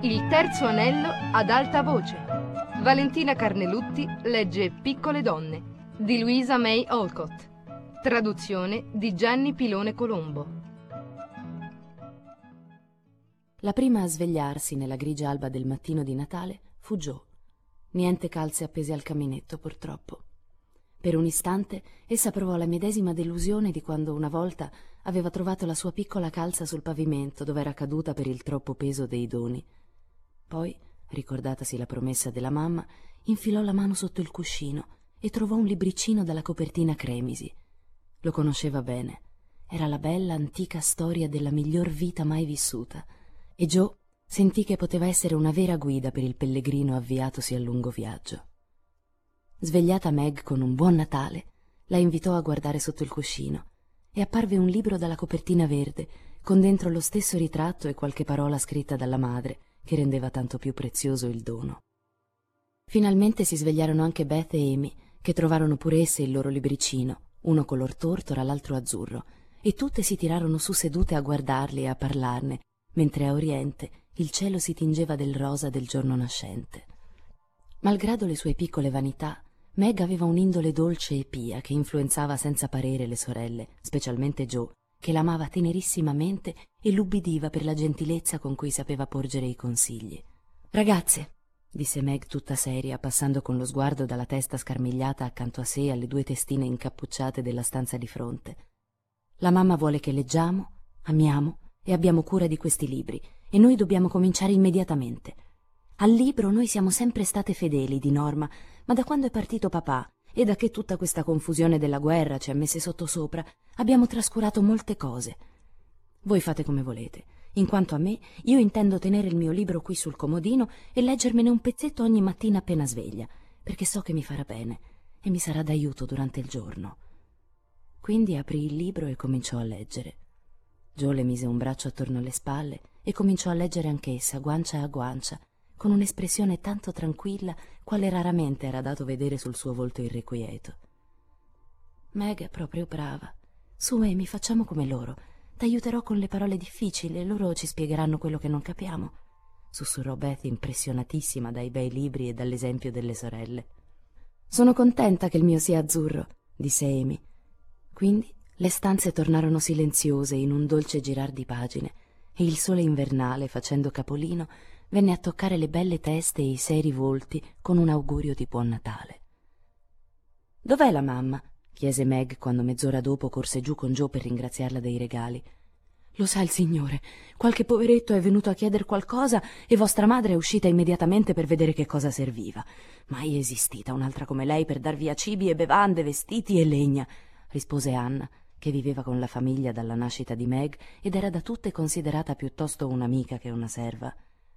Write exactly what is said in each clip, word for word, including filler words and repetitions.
Il terzo anello ad alta voce. Valentina Carnelutti legge Piccole donne di Louisa May Alcott. Traduzione di Gianni Pilone Colombo. La prima a svegliarsi nella grigia alba del mattino di Natale fu Jo. Niente calze appese al caminetto, purtroppo. Per un istante essa provò la medesima delusione di quando una volta aveva trovato la sua piccola calza sul pavimento dove era caduta per il troppo peso dei doni. Poi, ricordatasi la promessa della mamma, infilò la mano sotto il cuscino e trovò un libricino dalla copertina cremisi. Lo conosceva bene. Era la bella antica storia della miglior vita mai vissuta, e Jo sentì che poteva essere una vera guida per il pellegrino avviatosi al lungo viaggio. Svegliata Meg con un buon Natale, la invitò a guardare sotto il cuscino e apparve un libro dalla copertina verde, con dentro lo stesso ritratto e qualche parola scritta dalla madre, che rendeva tanto più prezioso il dono. Finalmente si svegliarono anche Beth e Amy, che trovarono pure esse il loro libricino, uno color tortora, l'altro azzurro, e tutte si tirarono su sedute a guardarli e a parlarne, mentre a oriente il cielo si tingeva del rosa del giorno nascente. Malgrado le sue piccole vanità, Meg aveva un'indole dolce e pia che influenzava senza parere le sorelle, specialmente Jo, che l'amava tenerissimamente e l'ubbidiva per la gentilezza con cui sapeva porgere i consigli. «Ragazze», disse Meg tutta seria, passando con lo sguardo dalla testa scarmigliata accanto a sé alle due testine incappucciate della stanza di fronte, «la mamma vuole che leggiamo, amiamo e abbiamo cura di questi libri, e noi dobbiamo cominciare immediatamente. Al libro noi siamo sempre state fedeli, di norma, ma da quando è partito papà e da che tutta questa confusione della guerra ci ha messe sottosopra, abbiamo trascurato molte cose. Voi fate come volete. In quanto a me, io intendo tenere il mio libro qui sul comodino e leggermene un pezzetto ogni mattina appena sveglia, perché so che mi farà bene e mi sarà d'aiuto durante il giorno». Quindi aprì il libro e cominciò a leggere. Jo le mise un braccio attorno alle spalle e cominciò a leggere anch'essa, guancia a guancia, con un'espressione tanto tranquilla quale raramente era dato vedere sul suo volto irrequieto. «Meg è proprio brava. Su, Amy, facciamo come loro. T'aiuterò con le parole difficili e loro ci spiegheranno quello che non capiamo», sussurrò Beth, impressionatissima dai bei libri e dall'esempio delle sorelle. «Sono contenta che il mio sia azzurro», disse Amy. Quindi le stanze tornarono silenziose in un dolce girar di pagine e il sole invernale, facendo capolino, venne a toccare le belle teste e i seri volti con un augurio di buon Natale. «Dov'è la mamma?» chiese Meg quando mezz'ora dopo corse giù con Jo per ringraziarla dei regali. «Lo sa il Signore, qualche poveretto è venuto a chiedere qualcosa e vostra madre è uscita immediatamente per vedere che cosa serviva. Mai esistita un'altra come lei per dar via cibi e bevande, vestiti e legna», rispose Anna, che viveva con la famiglia dalla nascita di Meg ed era da tutte considerata piuttosto un'amica che una serva.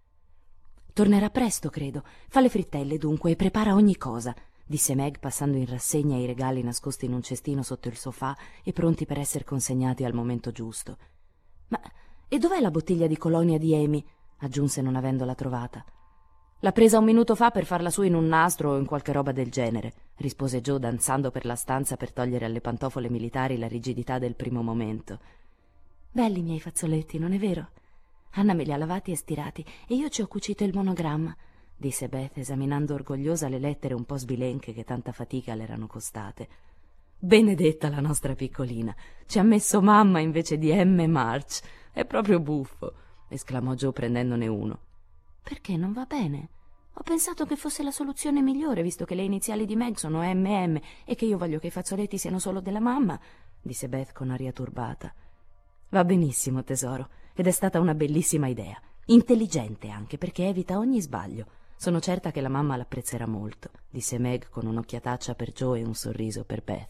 «Tornerà presto, credo. Fa le frittelle, dunque, e prepara ogni cosa», disse Meg, passando in rassegna i regali nascosti in un cestino sotto il sofà e pronti per essere consegnati al momento giusto. «Ma e dov'è la bottiglia di colonia di Amy?» aggiunse, non avendola trovata. «L'ha presa un minuto fa per farla su in un nastro o in qualche roba del genere», rispose Jo, danzando per la stanza per togliere alle pantofole militari la rigidità del primo momento. «Belli i miei fazzoletti, non è vero? Anna me li ha lavati e stirati e io ci ho cucito il monogramma», disse Beth, esaminando orgogliosa le lettere un po' sbilenche che tanta fatica le erano costate. «Benedetta la nostra piccolina, ci ha messo mamma invece di M. March. È proprio buffo», esclamò Jo prendendone uno. «Perché non va bene? Ho pensato che fosse la soluzione migliore, visto che le iniziali di Meg sono M M e che io voglio che i fazzoletti siano solo della mamma», disse Beth con aria turbata. «Va benissimo, tesoro, ed è stata una bellissima idea. Intelligente anche, perché evita ogni sbaglio. Sono certa che la mamma l'apprezzerà molto», disse Meg con un'occhiataccia per Jo e un sorriso per Beth.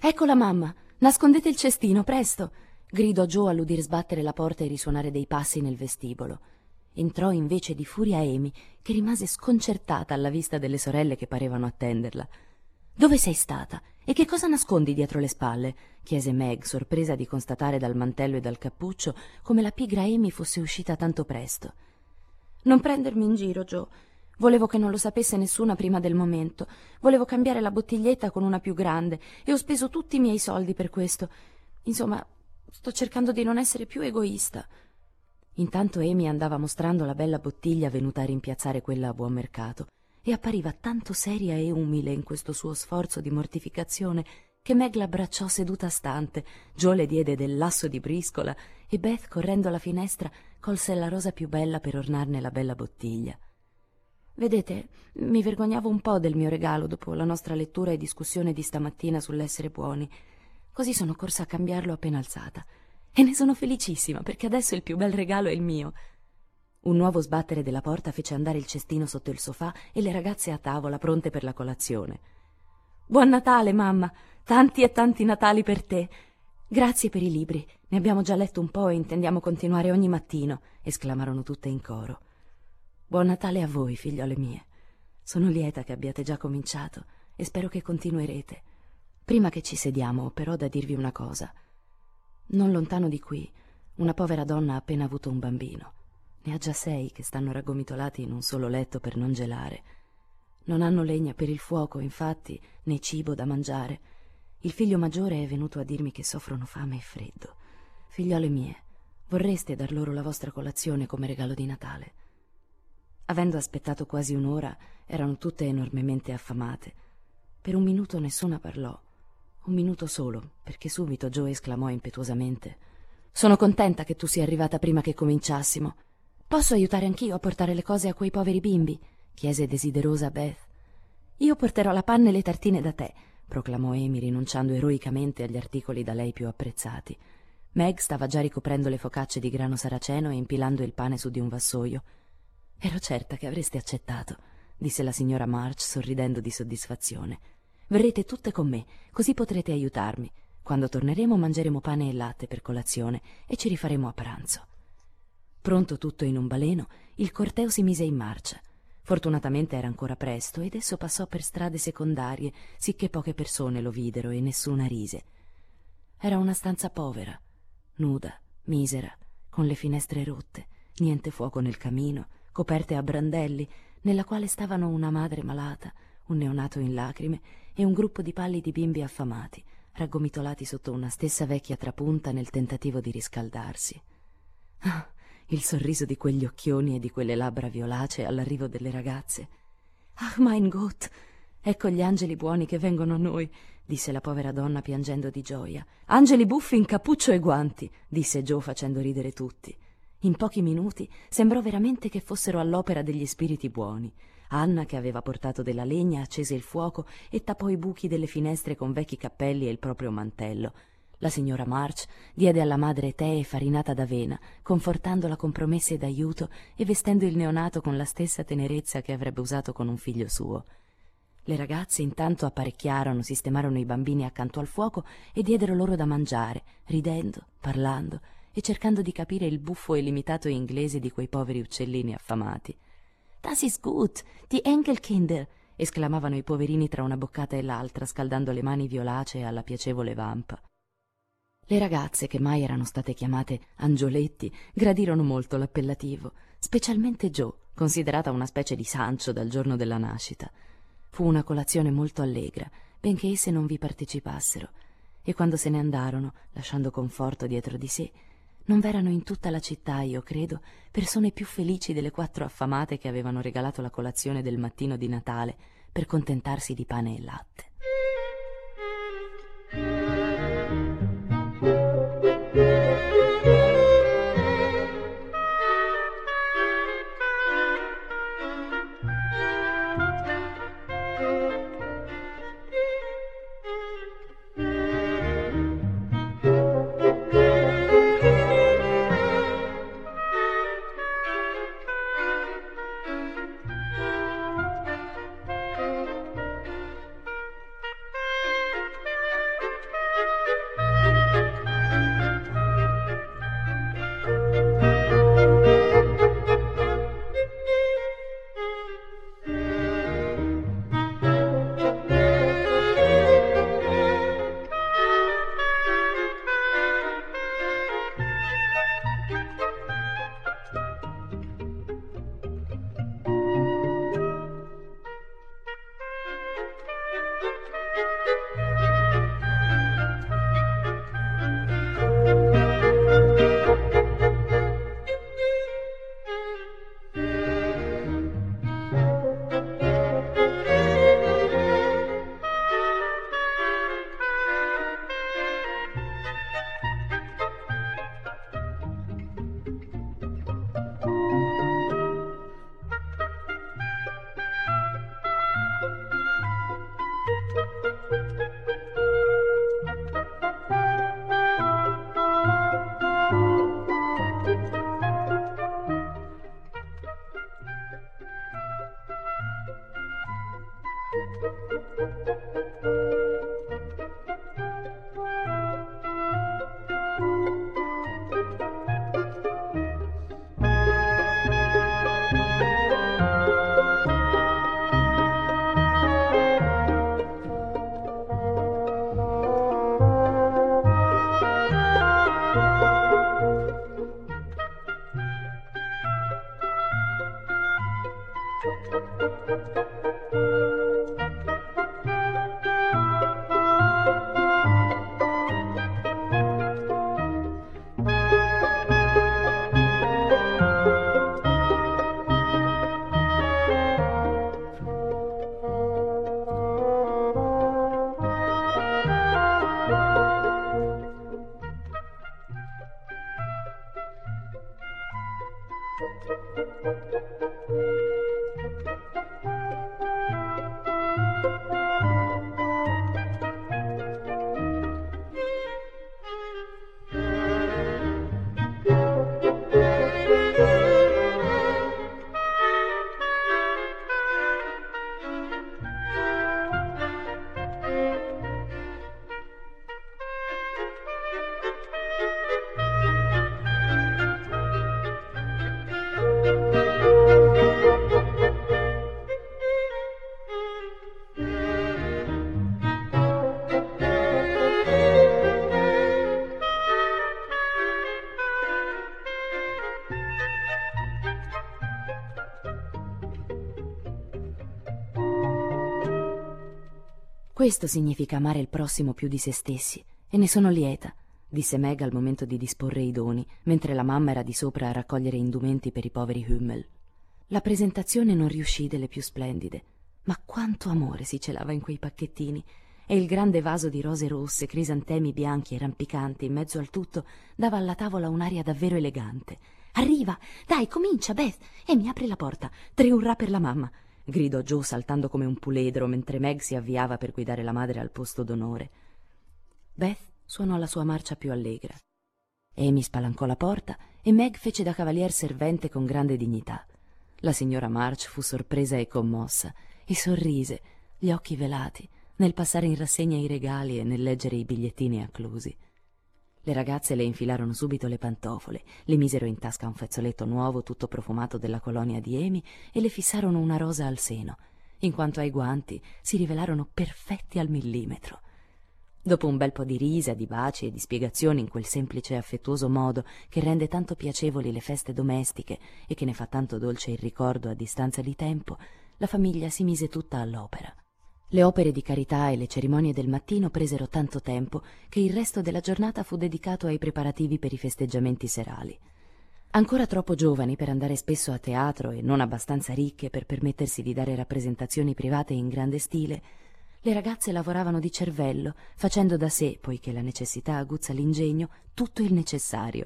Eccola, mamma! Nascondete il cestino, presto! Gridò Joe all'udir sbattere la porta e risuonare dei passi nel vestibolo. Entrò invece di furia Amy, che rimase sconcertata alla vista delle sorelle che parevano attenderla. «Dove sei stata? E che cosa nascondi dietro le spalle?» chiese Meg, sorpresa di constatare dal mantello e dal cappuccio come la pigra Amy fosse uscita tanto presto. «Non prendermi in giro, Joe. Volevo che non lo sapesse nessuna prima del momento. Volevo cambiare la bottiglietta con una più grande e ho speso tutti i miei soldi per questo. Insomma, sto cercando di non essere più egoista». Intanto Amy andava mostrando la bella bottiglia venuta a rimpiazzare quella a buon mercato e appariva tanto seria e umile in questo suo sforzo di mortificazione che Meg l'abbracciò seduta stante, Joe le diede del lasso di briscola e Beth, correndo alla finestra, colse la rosa più bella per ornarne la bella bottiglia. «Vedete, mi vergognavo un po' del mio regalo dopo la nostra lettura e discussione di stamattina sull'essere buoni. Così sono corsa a cambiarlo appena alzata. E ne sono felicissima, perché adesso il più bel regalo è il mio». Un nuovo sbattere della porta fece andare il cestino sotto il sofà e le ragazze a tavola, pronte per la colazione. «Buon Natale, mamma! Tanti e tanti Natali per te! Grazie per i libri, ne abbiamo già letto un po' e intendiamo continuare ogni mattino», esclamarono tutte in coro. «Buon Natale a voi, figliole mie. Sono lieta che abbiate già cominciato e spero che continuerete. Prima che ci sediamo, però, ho da dirvi una cosa. Non lontano di qui, una povera donna ha appena avuto un bambino. Ne ha già sei che stanno raggomitolati in un solo letto per non gelare. Non hanno legna per il fuoco, infatti, né cibo da mangiare. Il figlio maggiore è venuto a dirmi che soffrono fame e freddo. Figliole mie, vorreste dar loro la vostra colazione come regalo di Natale?» Avendo aspettato quasi un'ora, erano tutte enormemente affamate. Per un minuto nessuna parlò. Un minuto solo, perché subito Joe esclamò impetuosamente: «Sono contenta che tu sia arrivata prima che cominciassimo. Posso aiutare anch'io a portare le cose a quei poveri bimbi?» chiese desiderosa Beth. «Io porterò la panna e le tartine da te», proclamò Amy, rinunciando eroicamente agli articoli da lei più apprezzati. Meg stava già ricoprendo le focacce di grano saraceno e impilando il pane su di un vassoio. «Ero certa che avreste accettato», disse la signora March sorridendo di soddisfazione. «Verrete tutte con me, così potrete aiutarmi. Quando torneremo mangeremo pane e latte per colazione e ci rifaremo a pranzo». Pronto tutto in un baleno, il corteo si mise in marcia. Fortunatamente era ancora presto ed esso passò per strade secondarie, sicché poche persone lo videro e nessuna rise. Era una stanza povera, nuda, misera, con le finestre rotte, niente fuoco nel camino, coperte a brandelli, nella quale stavano una madre malata, un neonato in lacrime e un gruppo di pallidi bimbi affamati, raggomitolati sotto una stessa vecchia trapunta nel tentativo di riscaldarsi. Ah, il sorriso di quegli occhioni e di quelle labbra violacee all'arrivo delle ragazze. «Ach, mein Gott! Ecco gli angeli buoni che vengono a noi», disse la povera donna piangendo di gioia. «Angeli buffi in cappuccio e guanti», disse Joe facendo ridere tutti. In pochi minuti sembrò veramente che fossero all'opera degli spiriti buoni. Anna, che aveva portato della legna, accese il fuoco e tappò i buchi delle finestre con vecchi cappelli e il proprio mantello. La signora March diede alla madre tè e farinata d'avena, confortandola con promesse d'aiuto e vestendo il neonato con la stessa tenerezza che avrebbe usato con un figlio suo. Le ragazze intanto apparecchiarono, sistemarono i bambini accanto al fuoco e diedero loro da mangiare, ridendo, parlando e cercando di capire il buffo e limitato inglese di quei poveri uccellini affamati. «Das ist gut, die Enkelkinder!» esclamavano i poverini tra una boccata e l'altra, scaldando le mani violacee alla piacevole vampa. Le ragazze, che mai erano state chiamate angioletti, gradirono molto l'appellativo, specialmente Joe, considerata una specie di Sancho dal giorno della nascita. Fu una colazione molto allegra, benché esse non vi partecipassero, e quando se ne andarono, lasciando conforto dietro di sé, non v'erano in tutta la città, io credo, persone più felici delle quattro affamate che avevano regalato la colazione del mattino di Natale per contentarsi di pane e latte. Questo significa amare il prossimo più di se stessi, e ne sono lieta, disse Meg al momento di disporre i doni, mentre la mamma era di sopra a raccogliere indumenti per i poveri Hummel. La presentazione non riuscì delle più splendide, ma quanto amore si celava in quei pacchettini, e il grande vaso di rose rosse, crisantemi bianchi e rampicanti in mezzo al tutto dava alla tavola un'aria davvero elegante. «Arriva! Dai, comincia, Beth! E mi apri la porta! Tre urrà per la mamma!» gridò Joe saltando come un puledro mentre Meg si avviava per guidare la madre al posto d'onore. Beth suonò la sua marcia più allegra. Amy spalancò la porta e Meg fece da cavalier servente con grande dignità. La signora March fu sorpresa e commossa e sorrise, gli occhi velati, nel passare in rassegna i regali e nel leggere i bigliettini acclusi. Le ragazze le infilarono subito le pantofole, le misero in tasca un fazzoletto nuovo tutto profumato della colonia di Amy e le fissarono una rosa al seno. In quanto ai guanti, si rivelarono perfetti al millimetro. Dopo un bel po' di risa, di baci e di spiegazioni in quel semplice e affettuoso modo che rende tanto piacevoli le feste domestiche e che ne fa tanto dolce il ricordo a distanza di tempo, la famiglia si mise tutta all'opera. Le opere di carità e le cerimonie del mattino presero tanto tempo che il resto della giornata fu dedicato ai preparativi per i festeggiamenti serali. Ancora troppo giovani per andare spesso a teatro e non abbastanza ricche per permettersi di dare rappresentazioni private in grande stile, le ragazze lavoravano di cervello, facendo da sé, poiché la necessità aguzza l'ingegno, tutto il necessario.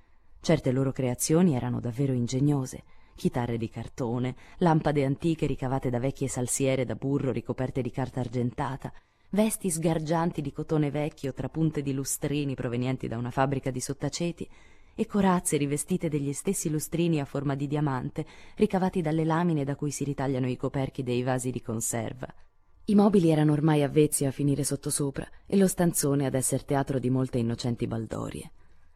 Certe loro creazioni erano davvero ingegnose. Chitarre di cartone, lampade antiche ricavate da vecchie salsiere da burro ricoperte di carta argentata, vesti sgargianti di cotone vecchio tra punte di lustrini provenienti da una fabbrica di sottaceti e corazze rivestite degli stessi lustrini a forma di diamante ricavati dalle lamine da cui si ritagliano i coperchi dei vasi di conserva. I mobili erano ormai avvezzi a finire sottosopra e lo stanzone ad esser teatro di molte innocenti baldorie.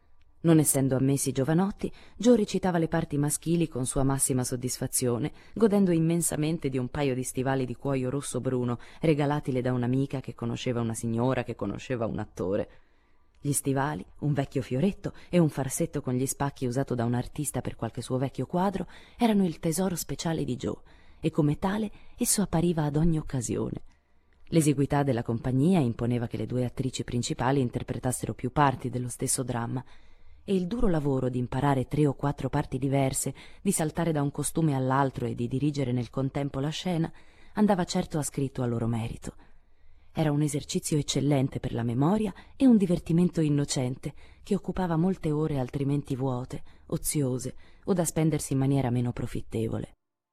Non essendo ammessi giovanotti, Joe recitava le parti maschili con sua massima soddisfazione, godendo immensamente di un paio di stivali di cuoio rosso-bruno regalatile da un'amica che conosceva una signora che conosceva un attore. Gli stivali, un vecchio fioretto e un farsetto con gli spacchi usato da un artista per qualche suo vecchio quadro erano il tesoro speciale di Joe, e come tale esso appariva ad ogni occasione. L'esiguità della compagnia imponeva che le due attrici principali interpretassero più parti dello stesso dramma, e il duro lavoro di imparare tre o quattro parti diverse, di saltare da un costume all'altro e di dirigere nel contempo la scena, andava certo ascritto a loro merito. Era un esercizio eccellente per la memoria e un divertimento innocente che occupava molte ore altrimenti vuote, oziose o da spendersi in maniera meno profittevole.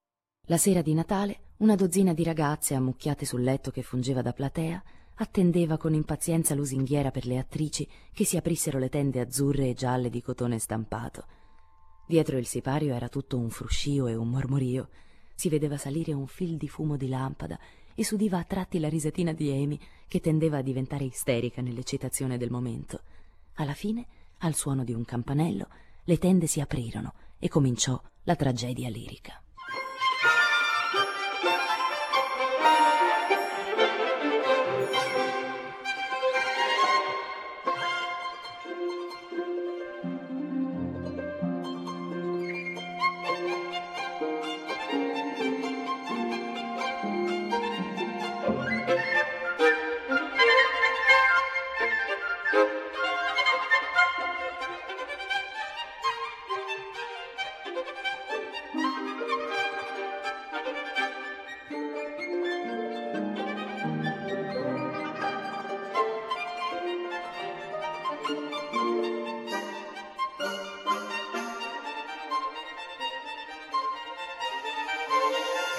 La sera di Natale, una dozzina di ragazze ammucchiate sul letto che fungeva da platea attendeva con impazienza lusinghiera per le attrici che si aprissero le tende azzurre e gialle di cotone stampato. Dietro il sipario era tutto un fruscio e un mormorio. Si vedeva salire un fil di fumo di lampada e s'udiva a tratti la risatina di Amy, che tendeva a diventare isterica nell'eccitazione del momento. Alla fine, al suono di un campanello, le tende si aprirono e cominciò la tragedia lirica.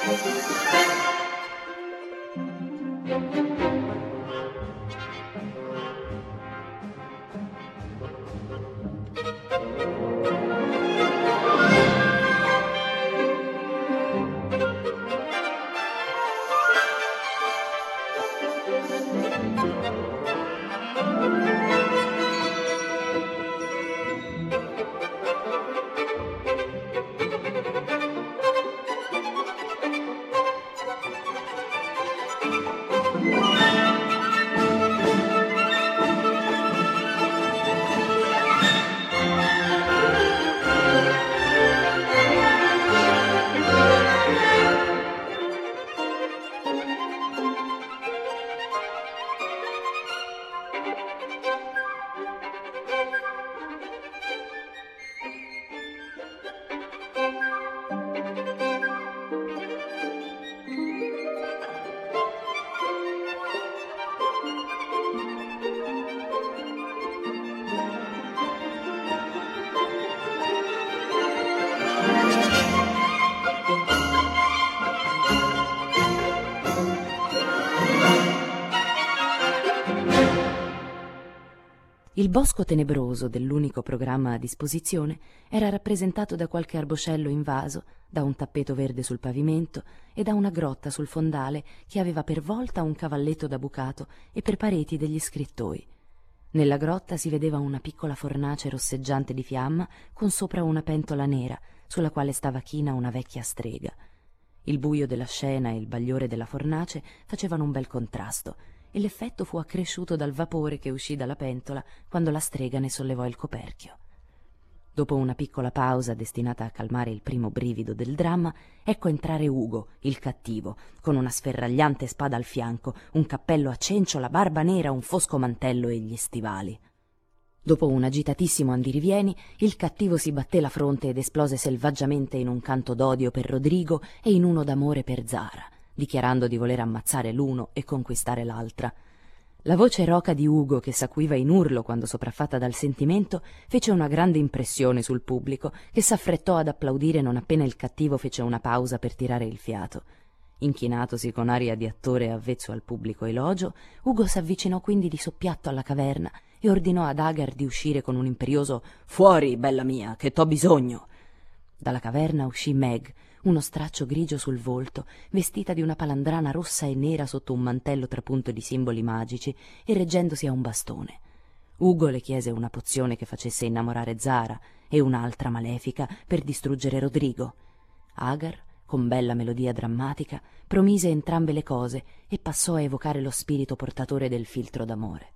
Il bosco tenebroso dell'unico programma a disposizione era rappresentato da qualche arboscello invaso, da un tappeto verde sul pavimento e da una grotta sul fondale che aveva per volta un cavalletto da bucato e per pareti degli scrittoi. Nella grotta si vedeva una piccola fornace rosseggiante di fiamma con sopra una pentola nera sulla quale stava china una vecchia strega. Il buio della scena e il bagliore della fornace facevano un bel contrasto e l'effetto fu accresciuto dal vapore che uscì dalla pentola quando la strega ne sollevò il coperchio. Dopo una piccola pausa destinata a calmare il primo brivido del dramma, ecco entrare Ugo, il cattivo, con una sferragliante spada al fianco, un cappello a cencio, la barba nera, un fosco mantello e gli stivali. Dopo un agitatissimo andirivieni, il cattivo si batté la fronte ed esplose selvaggiamente in un canto d'odio per Rodrigo e in uno d'amore per Zara, dichiarando di voler ammazzare l'uno e conquistare l'altra. La voce roca di Ugo, che s'acuiva in urlo quando sopraffatta dal sentimento, fece una grande impressione sul pubblico, che s'affrettò ad applaudire non appena il cattivo fece una pausa per tirare il fiato. Inchinatosi con aria di attore avvezzo al pubblico elogio, Ugo s'avvicinò quindi di soppiatto alla caverna e ordinò ad Agar di uscire con un imperioso «Fuori, bella mia, che t'ho bisogno!». Dalla caverna uscì Meg, uno straccio grigio sul volto, vestita di una palandrana rossa e nera sotto un mantello trapunto di simboli magici e reggendosi a un bastone. Ugo le chiese una pozione che facesse innamorare Zara e un'altra malefica per distruggere Rodrigo. Agar, con bella melodia drammatica, promise entrambe le cose e passò a evocare lo spirito portatore del filtro d'amore.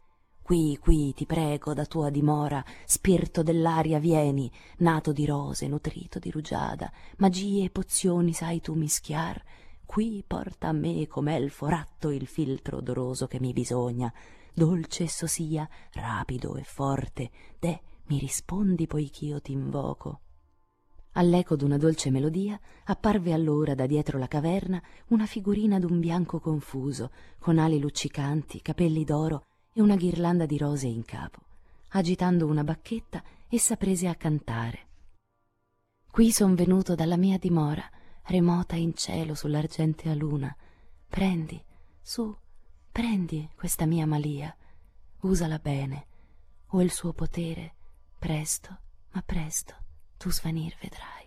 Qui, qui, ti prego, da tua dimora, spirito dell'aria vieni, nato di rose, nutrito di rugiada, magie e pozioni sai tu mischiar, qui porta a me come elfo ratto il filtro odoroso che mi bisogna, dolce esso sia, rapido e forte, deh, mi rispondi poich'io t'invoco. All'eco d'una dolce melodia apparve allora da dietro la caverna una figurina d'un bianco confuso, con ali luccicanti, capelli d'oro e una ghirlanda di rose in capo. Agitando una bacchetta, essa prese a cantare. Qui son venuto dalla mia dimora, remota in cielo sull'argentea luna. Prendi, su, prendi questa mia malia, usala bene, o il suo potere, presto, ma presto, tu svanir vedrai.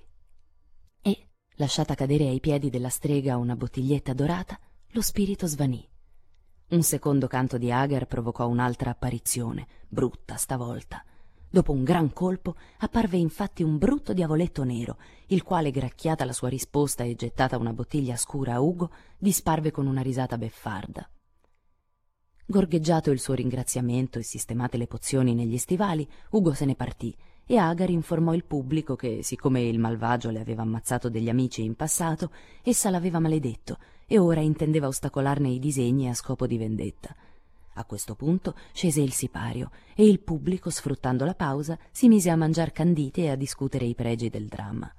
E, lasciata cadere ai piedi della strega una bottiglietta dorata, lo spirito svanì. Un secondo canto di Agar provocò un'altra apparizione, brutta stavolta. Dopo un gran colpo apparve infatti un brutto diavoletto nero, il quale, gracchiata la sua risposta e gettata una bottiglia scura a Ugo, disparve con una risata beffarda. Gorgheggiato il suo ringraziamento e sistemate le pozioni negli stivali, Ugo se ne partì e Agar informò il pubblico che, siccome il malvagio le aveva ammazzato degli amici in passato, essa l'aveva maledetto e ora intendeva ostacolarne i disegni a scopo di vendetta. A questo punto scese il sipario e il pubblico, sfruttando la pausa, si mise a mangiar candite e a discutere i pregi del dramma.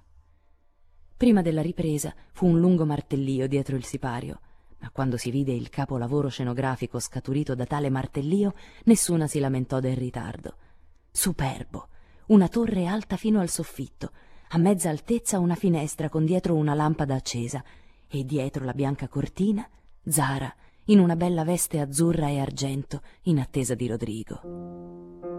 Prima della ripresa fu un lungo martellio dietro il sipario, ma quando si vide il capolavoro scenografico scaturito da tale martellio, nessuna si lamentò del ritardo. Superbo! Una torre alta fino al soffitto, a mezza altezza una finestra con dietro una lampada accesa, e dietro la bianca cortina Zara in una bella veste azzurra e argento in attesa di Rodrigo.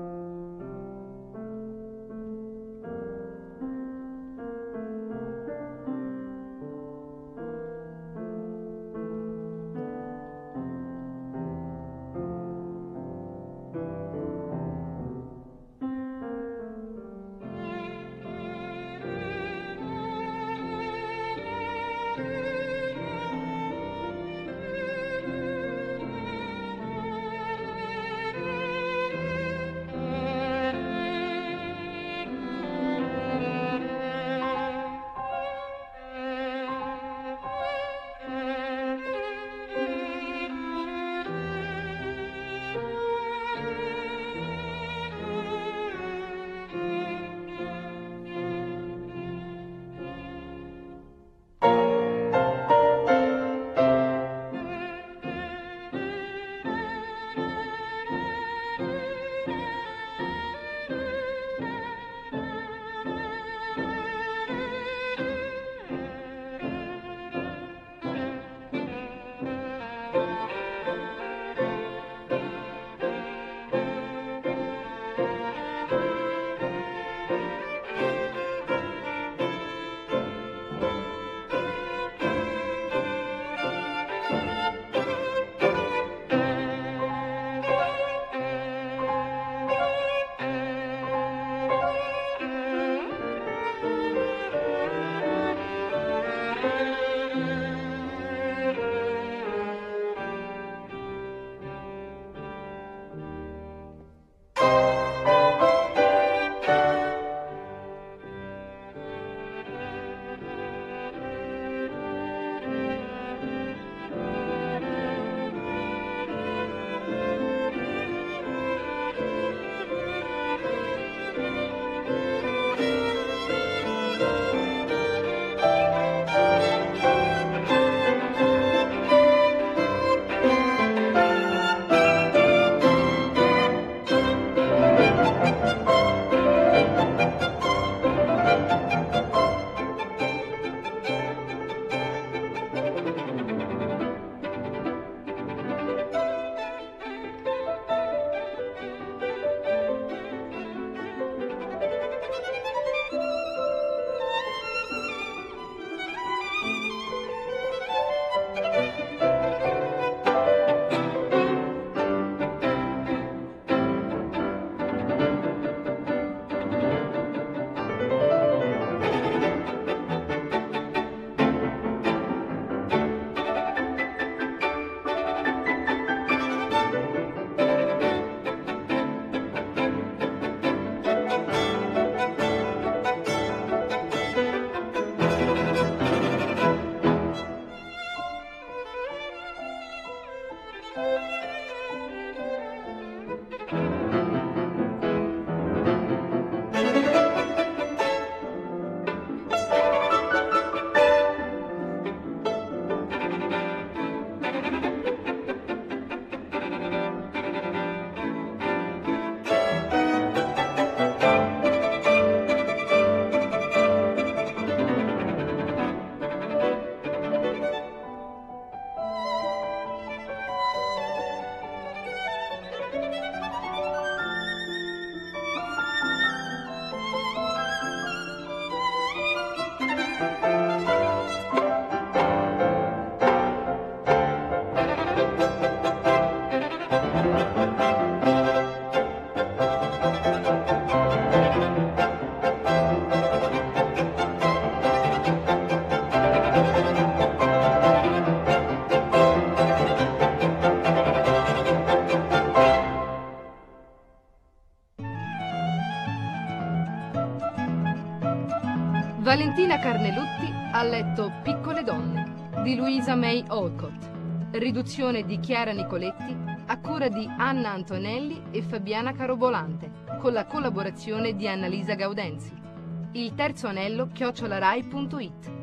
Valentina Carnelutti ha letto Piccole donne di Louisa May Alcott, riduzione di Chiara Nicoletti a cura di Anna Antonelli e Fabiana Carobolante, con la collaborazione di Annalisa Gaudenzi. Il terzo anello chiocciolarai punto it.